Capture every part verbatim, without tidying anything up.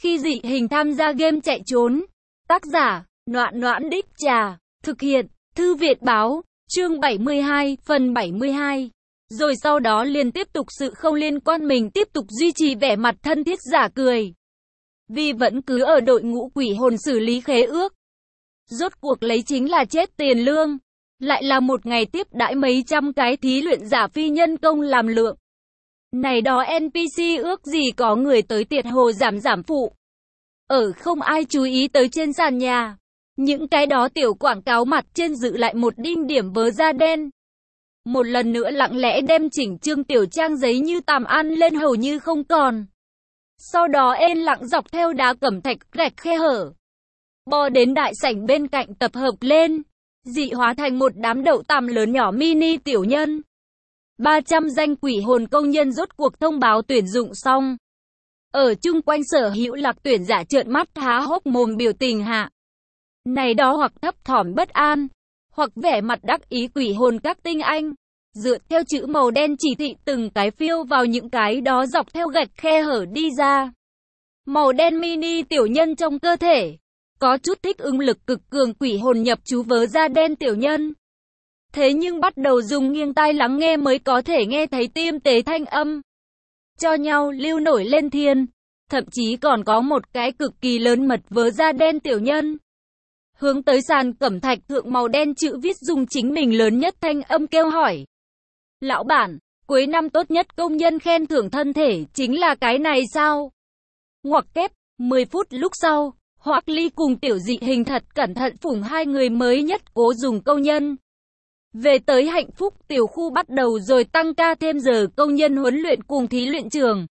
Khi dị hình tham gia game chạy trốn. Tác giả, Noãn Noãn Đích Trà. Thực hiện, Thư viện Báo. Chương bảy mươi hai, phần bảy mươi hai. Rồi sau đó liền tiếp tục sự không liên quan, mình tiếp tục duy trì vẻ mặt thân thiết giả cười. Vì vẫn cứ ở đội ngũ quỷ hồn xử lý khế ước. Rốt cuộc lấy chính là chết tiền lương. Lại là một ngày tiếp đãi mấy trăm cái thí luyện giả phi nhân công làm lượng. Này đó en pê xê ước gì có người tới tiệt hồ giảm giảm phụ. Ở không ai chú ý tới trên sàn nhà. Những cái đó tiểu quảng cáo mặt trên dự lại một đinh điểm vớ da đen. Một lần nữa lặng lẽ đem chỉnh chương tiểu trang giấy như tàm ăn lên hầu như không còn. Sau đó ên lặng dọc theo đá cẩm thạch rạch khe hở. Bò đến đại sảnh bên cạnh tập hợp lên. Dị hóa thành một đám đậu tằm lớn nhỏ mini tiểu nhân. ba trăm danh quỷ hồn công nhân rốt cuộc thông báo tuyển dụng xong. Ở chung quanh sở hữu lạc tuyển giả trợn mắt há hốc mồm biểu tình hạ. Này đó hoặc thấp thỏm bất an, hoặc vẻ mặt đắc ý quỷ hồn các tinh anh. Dựa theo chữ màu đen chỉ thị từng cái phiêu vào những cái đó dọc theo gạch khe hở đi ra. Màu đen mini tiểu nhân trong cơ thể. Có chút thích ứng lực cực cường quỷ hồn nhập chú vớ da đen tiểu nhân. Thế nhưng bắt đầu dùng nghiêng tai lắng nghe mới có thể nghe thấy tiêm tế thanh âm. Cho nhau lưu nổi lên thiên. Thậm chí còn có một cái cực kỳ lớn mật vớ da đen tiểu nhân. Hướng tới sàn cẩm thạch thượng màu đen chữ viết dùng chính mình lớn nhất thanh âm kêu hỏi. Lão bản, cuối năm tốt nhất công nhân khen thưởng thân thể chính là cái này sao? Ngoặc kép, mười phút lúc sau, Hoắc Ly cùng tiểu dị hình thật cẩn thận phủng hai người mới nhất cố dùng công nhân. Về tới hạnh phúc tiểu khu bắt đầu rồi tăng ca thêm giờ công nhân huấn luyện cùng thí luyện trường.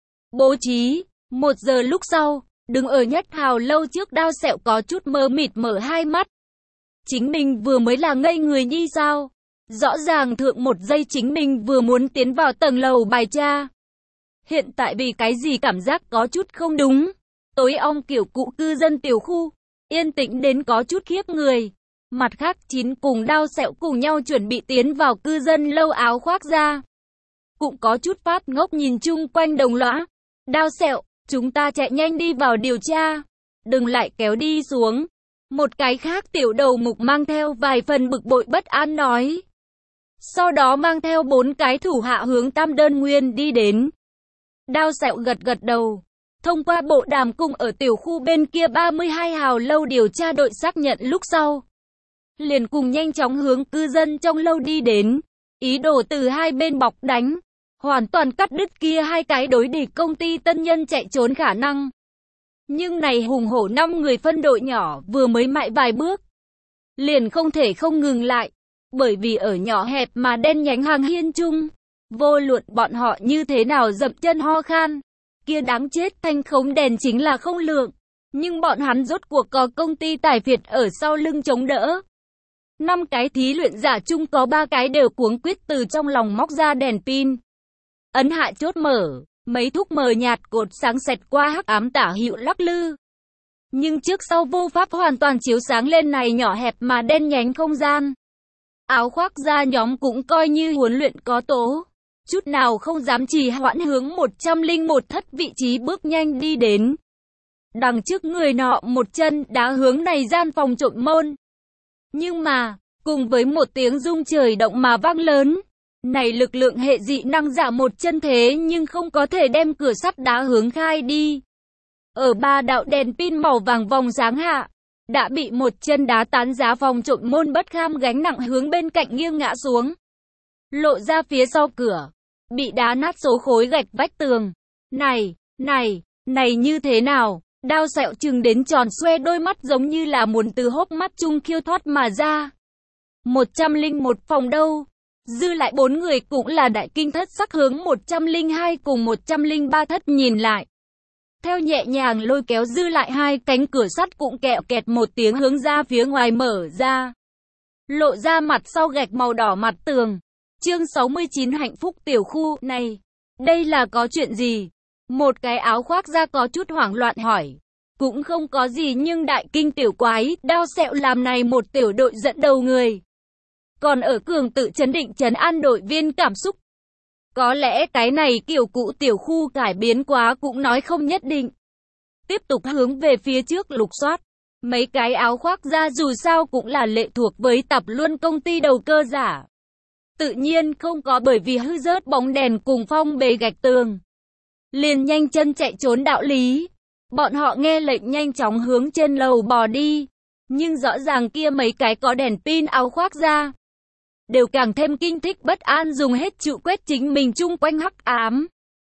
Bố trí, một giờ lúc sau, đứng ở nhất hào lâu trước Đao Sẹo có chút mơ mịt mở hai mắt. Chính mình vừa mới là ngây người nhi sao? Rõ ràng thượng một giây chính mình vừa muốn tiến vào tầng lầu bài tra. Hiện tại vì cái gì cảm giác có chút không đúng. Tối om kiểu cụ cư dân tiểu khu, yên tĩnh đến có chút khiếp người. Mặt khác chín cùng Đao Sẹo cùng nhau chuẩn bị tiến vào cư dân lâu áo khoác ra. Cũng có chút phát ngốc nhìn chung quanh đồng lõa. Đao Sẹo, chúng ta chạy nhanh đi vào điều tra. Đừng lại kéo đi xuống. Một cái khác tiểu đầu mục mang theo vài phần bực bội bất an nói. Sau đó mang theo bốn cái thủ hạ hướng Tam Đơn Nguyên đi đến. Đao Sẹo gật gật đầu. Thông qua bộ đàm cùng ở tiểu khu bên kia ba mươi hai hào lâu điều tra đội xác nhận lúc sau. Liền cùng nhanh chóng hướng cư dân trong lâu đi đến. Ý đồ từ hai bên bọc đánh. Hoàn toàn cắt đứt kia hai cái đối địch công ty tân nhân chạy trốn khả năng. Nhưng này hùng hổ năm người phân đội nhỏ vừa mới mại vài bước. Liền không thể không ngừng lại. Bởi vì ở nhỏ hẹp mà đen nhánh hàng hiên chung. Vô luận bọn họ như thế nào dậm chân ho khan. Kia đáng chết thanh khống đèn chính là không lượng. Nhưng bọn hắn rốt cuộc có công ty tài Việt ở sau lưng chống đỡ. Năm cái thí luyện giả chung có ba cái đều cuống quýt từ trong lòng móc ra đèn pin. Ấn hạ chốt mở, mấy thúc mờ nhạt cột sáng xẹt qua hắc ám tả hữu lắc lư. Nhưng trước sau vô pháp hoàn toàn chiếu sáng lên này nhỏ hẹp mà đen nhánh không gian. Áo khoác da nhóm cũng coi như huấn luyện có tố. Chút nào không dám trì hoãn hướng một trăm lẻ một thất vị trí bước nhanh đi đến. Đằng trước người nọ một chân đá hướng này gian phòng trộm môn. Nhưng mà, cùng với một tiếng rung trời động mà vang lớn, này lực lượng hệ dị năng giả một chân thế nhưng không có thể đem cửa sắt đá hướng khai đi. Ở ba đạo đèn pin màu vàng vòng sáng hạ, đã bị một chân đá tán giá phòng trộm môn bất kham gánh nặng hướng bên cạnh nghiêng ngã xuống. Lộ ra phía sau cửa, bị đá nát số khối gạch vách tường. Này, này, này như thế nào? Đao Sẹo chừng đến tròn xoe đôi mắt giống như là muốn từ hốc mắt chung khiêu thoát mà ra. một trăm lẻ một phòng đâu? Dư lại bốn người cũng là đại kinh thất sắc hướng một trăm lẻ hai cùng một trăm lẻ ba thất nhìn lại. Theo nhẹ nhàng lôi kéo dư lại hai cánh cửa sắt cũng kẹo kẹt một tiếng hướng ra phía ngoài mở ra. Lộ ra mặt sau gạch màu đỏ mặt tường. Chương sáu mươi chín hạnh phúc tiểu khu này. Đây là có chuyện gì? Một cái áo khoác da có chút hoảng loạn hỏi. Cũng không có gì nhưng đại kinh tiểu quái, Đao Sẹo làm này một tiểu đội dẫn đầu người. Còn ở cường tự chấn định trấn an đội viên cảm xúc. Có lẽ cái này kiểu cụ tiểu khu cải biến quá cũng nói không nhất định. tiếp tục hướng về phía trước lục soát. Mấy cái áo khoác da dù sao cũng là lệ thuộc với Tập Luân công ty đầu cơ giả. Tự nhiên không có bởi vì hư rớt bóng đèn cùng phong bề gạch tường. Liền nhanh chân chạy trốn đạo lý. Bọn họ nghe lệnh nhanh chóng hướng trên lầu bò đi. Nhưng rõ ràng kia mấy cái có đèn pin áo khoác da đều càng thêm kinh thích bất an dùng hết trụ quét chính mình chung quanh hắc ám.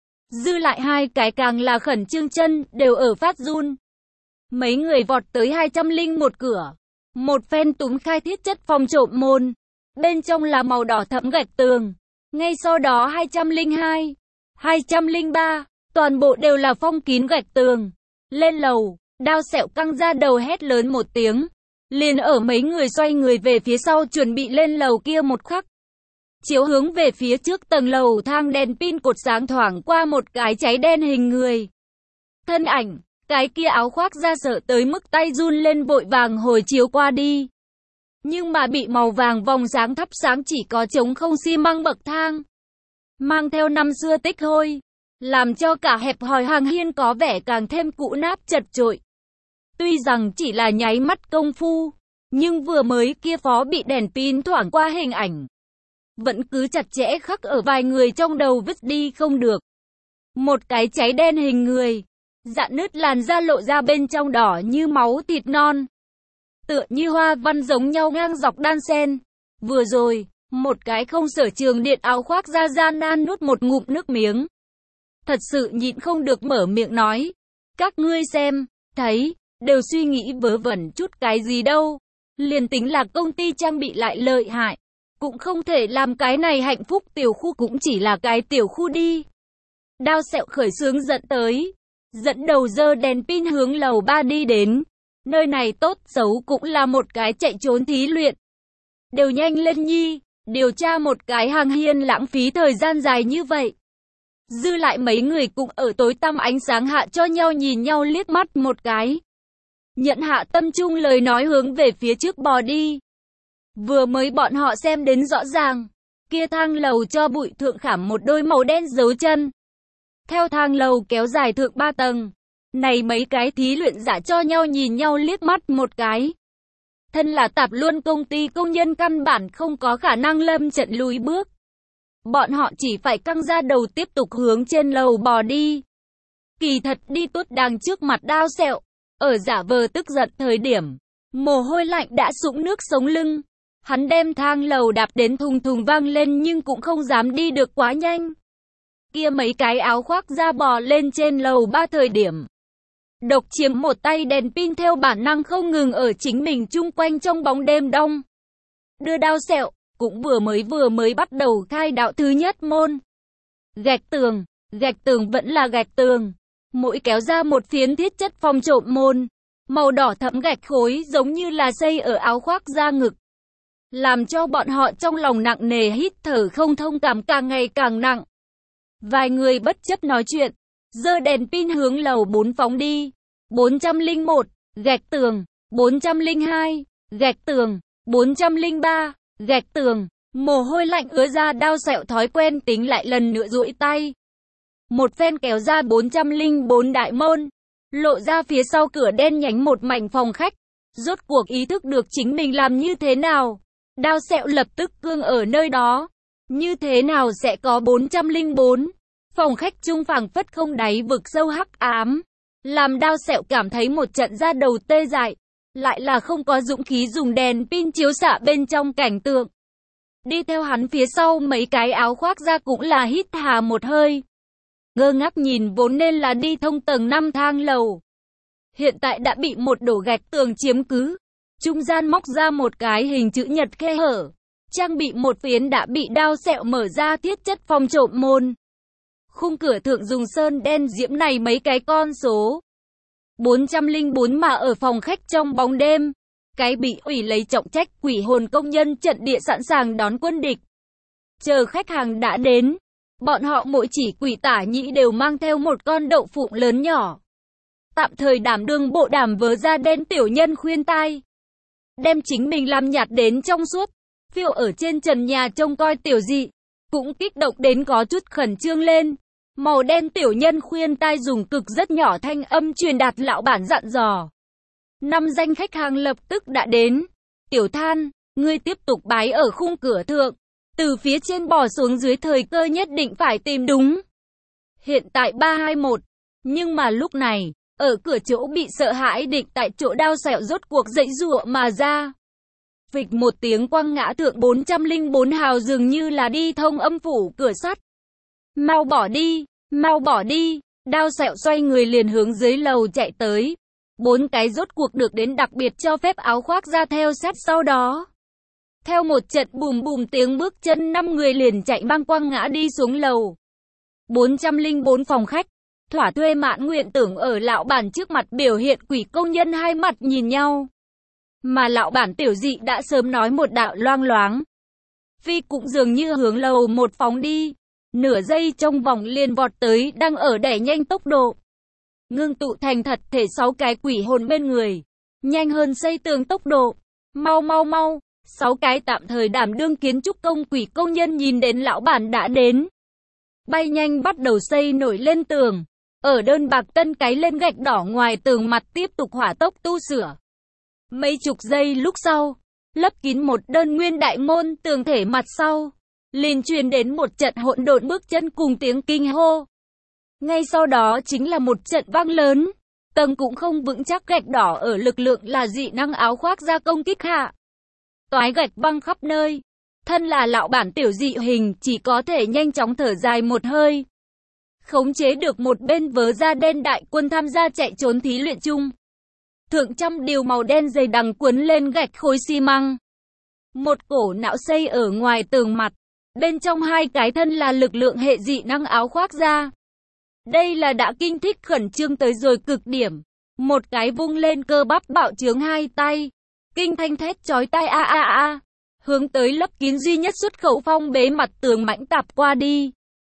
Dư lại hai cái càng là khẩn trương chân đều ở phát run. Mấy người vọt tới hai trăm lẻ một cửa. Một phen túm khai thiết chất phòng trộm môn. Bên trong là màu đỏ thẫm gạch tường. Ngay sau đó hai trăm lẻ hai, hai trăm lẻ ba, toàn bộ đều là phong kín gạch tường. Lên lầu, Đao Sẹo căng ra đầu hét lớn một tiếng. Liền ở mấy người xoay người về phía sau chuẩn bị lên lầu kia một khắc. Chiếu hướng về phía trước tầng lầu thang đèn pin cột sáng thoảng qua một cái cháy đen hình người. Thân ảnh, cái kia áo khoác da sợ tới mức tay run lên vội vàng hồi chiếu qua đi. Nhưng mà bị màu vàng vòng sáng thắp sáng chỉ có trống không xi măng bậc thang. Mang theo năm xưa tích hôi. Làm cho cả hẹp hòi hàng hiên có vẻ càng thêm cũ nát chật chội. Tuy rằng chỉ là nháy mắt công phu. Nhưng vừa mới kia phó bị đèn pin thoảng qua hình ảnh. Vẫn cứ chặt chẽ khắc ở vài người trong đầu vứt đi không được. Một cái cháy đen hình người. Dạn nứt làn da lộ ra bên trong đỏ như máu thịt non. Tựa như hoa văn giống nhau ngang dọc đan sen. Vừa rồi, một cái không sở trường điện áo khoác da gian nan nuốt một ngụm nước miếng. Thật sự nhịn không được mở miệng nói. Các ngươi xem, thấy, đều suy nghĩ vớ vẩn chút cái gì đâu. Liền tính là công ty trang bị lại lợi hại. Cũng không thể làm cái này hạnh phúc tiểu khu cũng chỉ là cái tiểu khu đi. Đao Sẹo khởi xướng dẫn tới. Dẫn đầu dơ đèn pin hướng lầu ba đi đến. Nơi này tốt xấu cũng là một cái chạy trốn thí luyện. Đều nhanh lên nhi, điều tra một cái hàng hiên lãng phí thời gian dài như vậy. Dư lại mấy người cũng ở tối tăm ánh sáng hạ cho nhau nhìn nhau liếc mắt một cái. Nhận hạ tâm trung lời nói hướng về phía trước bò đi. Vừa mới bọn họ xem đến rõ ràng. Kia thang lầu cho bụi thượng khảm một đôi màu đen dấu chân. Theo thang lầu kéo dài thượng ba tầng. Này mấy cái thí luyện giả cho nhau nhìn nhau liếc mắt một cái. Thân là Tạp Luân công ty công nhân căn bản không có khả năng lâm trận lùi bước. Bọn họ chỉ phải căng ra đầu tiếp tục hướng trên lầu bò đi. Kỳ thật đi tốt đang trước mặt Đao Sẹo. Ở giả vờ tức giận thời điểm. Mồ hôi lạnh đã sũng nước sống lưng. Hắn đem thang lầu đạp đến thùng thùng vang lên nhưng cũng không dám đi được quá nhanh. Kia mấy cái áo khoác da bò lên trên lầu ba thời điểm. Độc chiếm một tay đèn pin theo bản năng không ngừng ở chính mình chung quanh trong bóng đêm đông. Đưa Đao Sẹo, cũng vừa mới vừa mới bắt đầu khai đạo thứ nhất môn. Gạch tường, gạch tường vẫn là gạch tường. Mỗi kéo ra một phiến thiết chất phòng trộm môn. Màu đỏ thẫm gạch khối giống như là xây ở áo khoác da ngực. Làm cho bọn họ trong lòng nặng nề hít thở không thông cảm càng ngày càng nặng. Vài người bất chấp nói chuyện. Giơ đèn pin hướng lầu bốn phóng đi. bốn trăm lẻ một, gạch tường. bốn trăm lẻ hai, gạch tường. bốn trăm lẻ ba, gạch tường. Mồ hôi lạnh ứa ra. Đao Sẹo thói quen tính lại lần nữa duỗi tay. Một phen kéo ra bốn trăm lẻ bốn đại môn. Lộ ra phía sau cửa đen nhánh một mảnh phòng khách. Rốt cuộc ý thức được chính mình làm như thế nào. Đao Sẹo lập tức cương ở nơi đó. Như thế nào sẽ có bốn trăm lẻ bốn? Phòng khách trung phảng phất không đáy vực sâu hắc ám. Làm Đao Sẹo cảm thấy một trận da đầu tê dại. Lại là không có dũng khí dùng đèn pin chiếu xạ bên trong cảnh tượng. Đi theo hắn phía sau mấy cái áo khoác da cũng là hít hà một hơi. Ngơ ngác nhìn vốn nên là đi thông tầng năm thang lầu. Hiện tại đã bị một đổ gạch tường chiếm cứ. Trung gian móc ra một cái hình chữ nhật khe hở. Trang bị một phiến đã bị Đao Sẹo mở ra thiết chất phòng trộm môn. Khung cửa thượng dùng sơn đen diễm này mấy cái con số. bốn trăm lẻ bốn mà ở phòng khách trong bóng đêm. Cái bị ủy lấy trọng trách quỷ hồn công nhân trận địa sẵn sàng đón quân địch. Chờ khách hàng đã đến. Bọn họ mỗi chỉ quỷ tả nhĩ đều mang theo một con đậu phụng lớn nhỏ. Tạm thời đảm đương bộ đàm vớ da đen tiểu nhân khuyên tai. Đem chính mình làm nhạt đến trong suốt. Phiêu ở trên trần nhà trông coi tiểu dị. Cũng kích động đến có chút khẩn trương lên. Màu đen tiểu nhân khuyên tai dùng cực rất nhỏ thanh âm truyền đạt lão bản dặn dò. Năm danh khách hàng lập tức đã đến. Tiểu Than, ngươi tiếp tục bái ở khung cửa thượng. Từ phía trên bò xuống dưới thời cơ nhất định phải tìm đúng. Hiện tại ba hai một. Nhưng mà lúc này, ở cửa chỗ bị sợ hãi địch tại chỗ Đao Sẹo rốt cuộc dậy giụa mà ra. Phịch một tiếng quăng ngã thượng bốn trăm lẻ bốn hào dường như là đi thông âm phủ cửa sắt. Mau bỏ đi, mau bỏ đi. Đao Sẹo xoay người liền hướng dưới lầu chạy tới. Bốn cái rốt cuộc được đến đặc biệt cho phép áo khoác ra theo sát sau đó. Theo một trận bùm bùm tiếng bước chân, năm người liền chạy băng quăng ngã đi xuống lầu. bốn trăm lẻ bốn phòng khách. Thỏa thuê mãn nguyện tưởng ở lão bản trước mặt biểu hiện quỷ công nhân hai mặt nhìn nhau. Mà lão bản tiểu dị đã sớm nói một đạo loang loáng. Phi cũng dường như hướng lầu một phóng đi. Nửa giây trong vòng liền vọt tới, đang ở đẩy nhanh tốc độ. Ngưng tụ thành thật thể sáu cái quỷ hồn bên người. Nhanh hơn xây tường tốc độ. Mau mau mau. Sáu cái tạm thời đảm đương kiến trúc công quỷ công nhân nhìn đến lão bản đã đến. Bay nhanh bắt đầu xây nổi lên tường. Ở đơn bạc tân cái lên gạch đỏ ngoài tường mặt tiếp tục hỏa tốc tu sửa. Mấy chục giây lúc sau, lấp kín một đơn nguyên đại môn tường thể mặt sau. Liền truyền đến một trận hỗn độn bước chân cùng tiếng kinh hô. Ngay sau đó chính là một trận vang lớn. Tầng cũng không vững chắc gạch đỏ ở lực lượng là dị năng áo khoác ra công kích hạ. Toái gạch văng khắp nơi. Thân là lão bản tiểu dị hình chỉ có thể nhanh chóng thở dài một hơi. Khống chế được một bên vớ da đen đại quân tham gia chạy trốn thí luyện chung. Thượng trăm điều màu đen dày đằng cuốn lên gạch khối xi măng. Một cổ não xây ở ngoài tường mặt. Bên trong hai cái thân là lực lượng hệ dị năng áo khoác ra. Đây là đã kinh thích khẩn trương tới rồi cực điểm. Một cái vung lên cơ bắp bạo trướng hai tay. Kinh thanh thét chói tai a a a. Hướng tới lấp kín duy nhất xuất khẩu phong bế mặt tường mãnh tạp qua đi.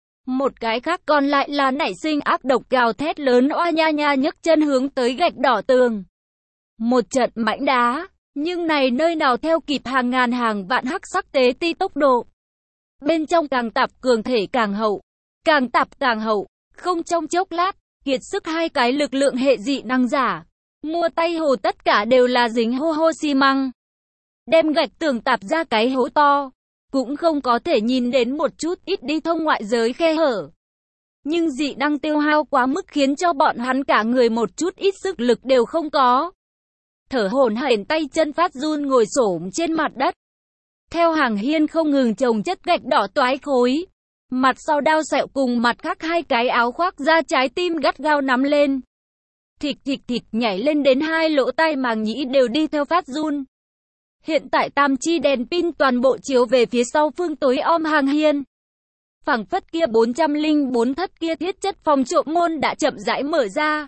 Một cái khác còn lại là nảy sinh ác độc gào thét lớn oa nha nha nhấc chân hướng tới gạch đỏ tường. Một trận mãnh đá, nhưng này nơi nào theo kịp hàng ngàn hàng vạn hắc sắc tế ti tốc độ. Bên trong càng tạp cường thể càng hậu, càng tạp càng hậu, không trong chốc lát, kiệt sức hai cái lực lượng hệ dị năng giả. Mua tay hồ tất cả đều là dính hô hô xi măng. Đem gạch tường tạp ra cái hố to. Cũng không có thể nhìn đến một chút ít đi thông ngoại giới khe hở. Nhưng dị năng tiêu hao quá mức khiến cho bọn hắn cả người một chút ít sức lực đều không có. Thở hổn hển tay chân phát run ngồi xổm trên mặt đất. Theo hàng hiên không ngừng chồng chất gạch đỏ toái khối. Mặt sau Đao Sẹo cùng mặt khác hai cái áo khoác ra trái tim gắt gao nắm lên. Thịt thịt thịt nhảy lên đến hai lỗ tai màng nhĩ đều đi theo phát run. Hiện tại tam chi đèn pin toàn bộ chiếu về phía sau phương tối om hàng hiên. Phảng phất kia bốn trăm lẻ bốn thất kia thiết chất phòng trộm môn đã chậm rãi mở ra.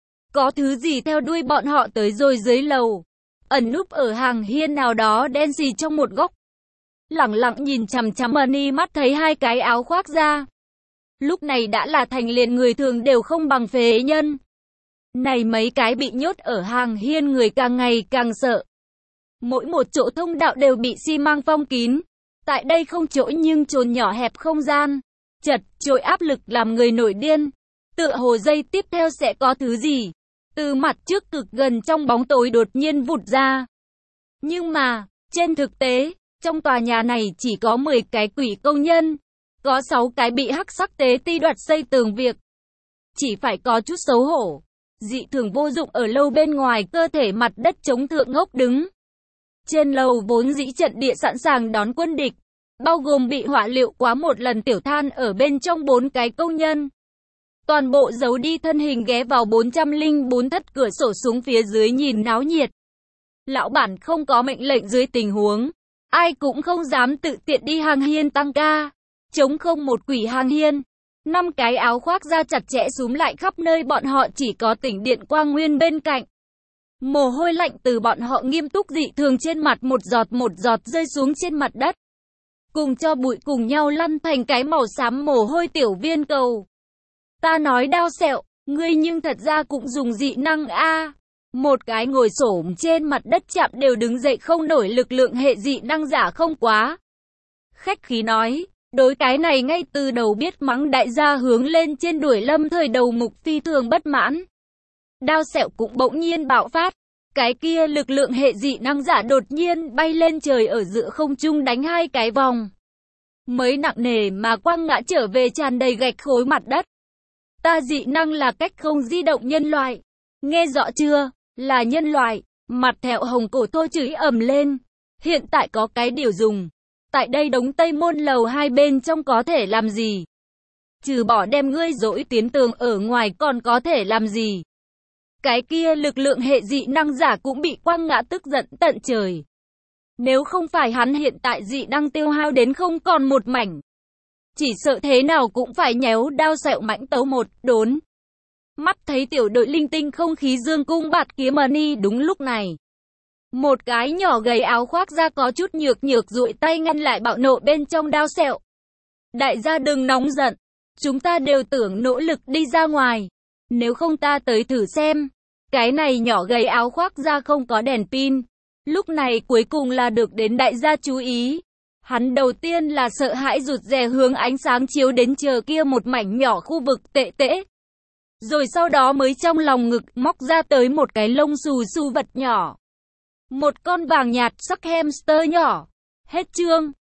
Có thứ gì theo đuôi bọn họ tới rồi dưới lầu. Ẩn núp ở hàng hiên nào đó đen xì trong một góc. Lẳng lặng nhìn chằm chằm Money mắt thấy hai cái áo khoác ra. Lúc này đã là thành liền người thường đều không bằng phế nhân. Này mấy cái bị nhốt ở hàng hiên người càng ngày càng sợ. Mỗi một chỗ thông đạo đều bị xi măng phong kín. Tại đây không chỗ nhưng chồn nhỏ hẹp không gian. Chật, trội áp lực làm người nổi điên. Tựa hồ giây tiếp theo sẽ có thứ gì. Từ mặt trước cực gần trong bóng tối đột nhiên vụt ra. Nhưng mà, trên thực tế, trong tòa nhà này chỉ có mười cái quỷ công nhân. Có sáu cái bị hắc sắc tế ti đoạt xây tường việc. Chỉ phải có chút xấu hổ. Dị thường vô dụng ở lâu bên ngoài cơ thể mặt đất chống thượng ngốc đứng. Trên lầu vốn dĩ trận địa sẵn sàng đón quân địch, bao gồm bị hỏa liệu quá một lần Tiểu Than ở bên trong bốn cái công nhân. Toàn bộ giấu đi thân hình ghé vào bốn trăm lẻ bốn thất cửa sổ xuống phía dưới nhìn náo nhiệt. Lão bản không có mệnh lệnh dưới tình huống, ai cũng không dám tự tiện đi hàng hiên tăng ca. Chống không một quỷ hàng hiên. Năm cái áo khoác da chặt chẽ súm lại khắp nơi bọn họ chỉ có tỉnh điện quang nguyên bên cạnh. Mồ hôi lạnh từ bọn họ nghiêm túc dị thường trên mặt một giọt một giọt rơi xuống trên mặt đất. Cùng cho bụi cùng nhau lăn thành cái màu xám mồ hôi tiểu viên cầu. Ta nói Đao Sẹo, ngươi nhưng thật ra cũng dùng dị năng a. Một cái ngồi xổm trên mặt đất chạm đều đứng dậy không nổi lực lượng hệ dị năng giả không quá. Khách khí nói, Đối cái này ngay từ đầu biết mắng đại gia hướng lên trên đuổi Lâm Thời đầu mục phi thường bất mãn. Đao sẹo cũng bỗng nhiên bạo phát. Cái kia lực lượng hệ dị năng giả đột nhiên bay lên trời ở giữa không trung đánh hai cái vòng. Mới nặng nề mà quăng ngã trở về tràn đầy gạch khối mặt đất. Ta dị năng là cách không di động nhân loại. Nghe rõ chưa? Là nhân loại. Mặt thẹo hồng cổ Tô chửi ầm lên. Hiện tại có cái điều dùng. Tại đây đống Tây Môn lầu hai bên trong có thể làm gì? Trừ bỏ đem ngươi dỗi tiến tường ở ngoài còn có thể làm gì? Cái kia lực lượng hệ dị năng giả cũng bị quăng ngã tức giận tận trời. Nếu không phải hắn hiện tại dị năng tiêu hao đến không còn một mảnh. Chỉ sợ thế nào cũng phải nhéo đao sẹo mãnh tấu một đốn. Mắt thấy tiểu đội linh tinh không khí dương cung bạt kiếm money đúng lúc này. Một cái nhỏ gầy áo khoác ra có chút nhược nhược duỗi tay ngăn lại bạo nộ bên trong đao sẹo. Đại gia đừng nóng giận. Chúng ta đều tưởng nỗ lực đi ra ngoài. Nếu không ta tới thử xem. Cái này nhỏ gầy áo khoác ra không có đèn pin. Lúc này cuối cùng là được đến đại gia chú ý. Hắn đầu tiên là sợ hãi rụt rè hướng ánh sáng chiếu đến chờ kia một mảnh nhỏ khu vực tệ tễ. Rồi sau đó mới trong lòng ngực móc ra tới một cái lông xù xù vật nhỏ. Một con vàng nhạt sắc hamster nhỏ. Hết chương.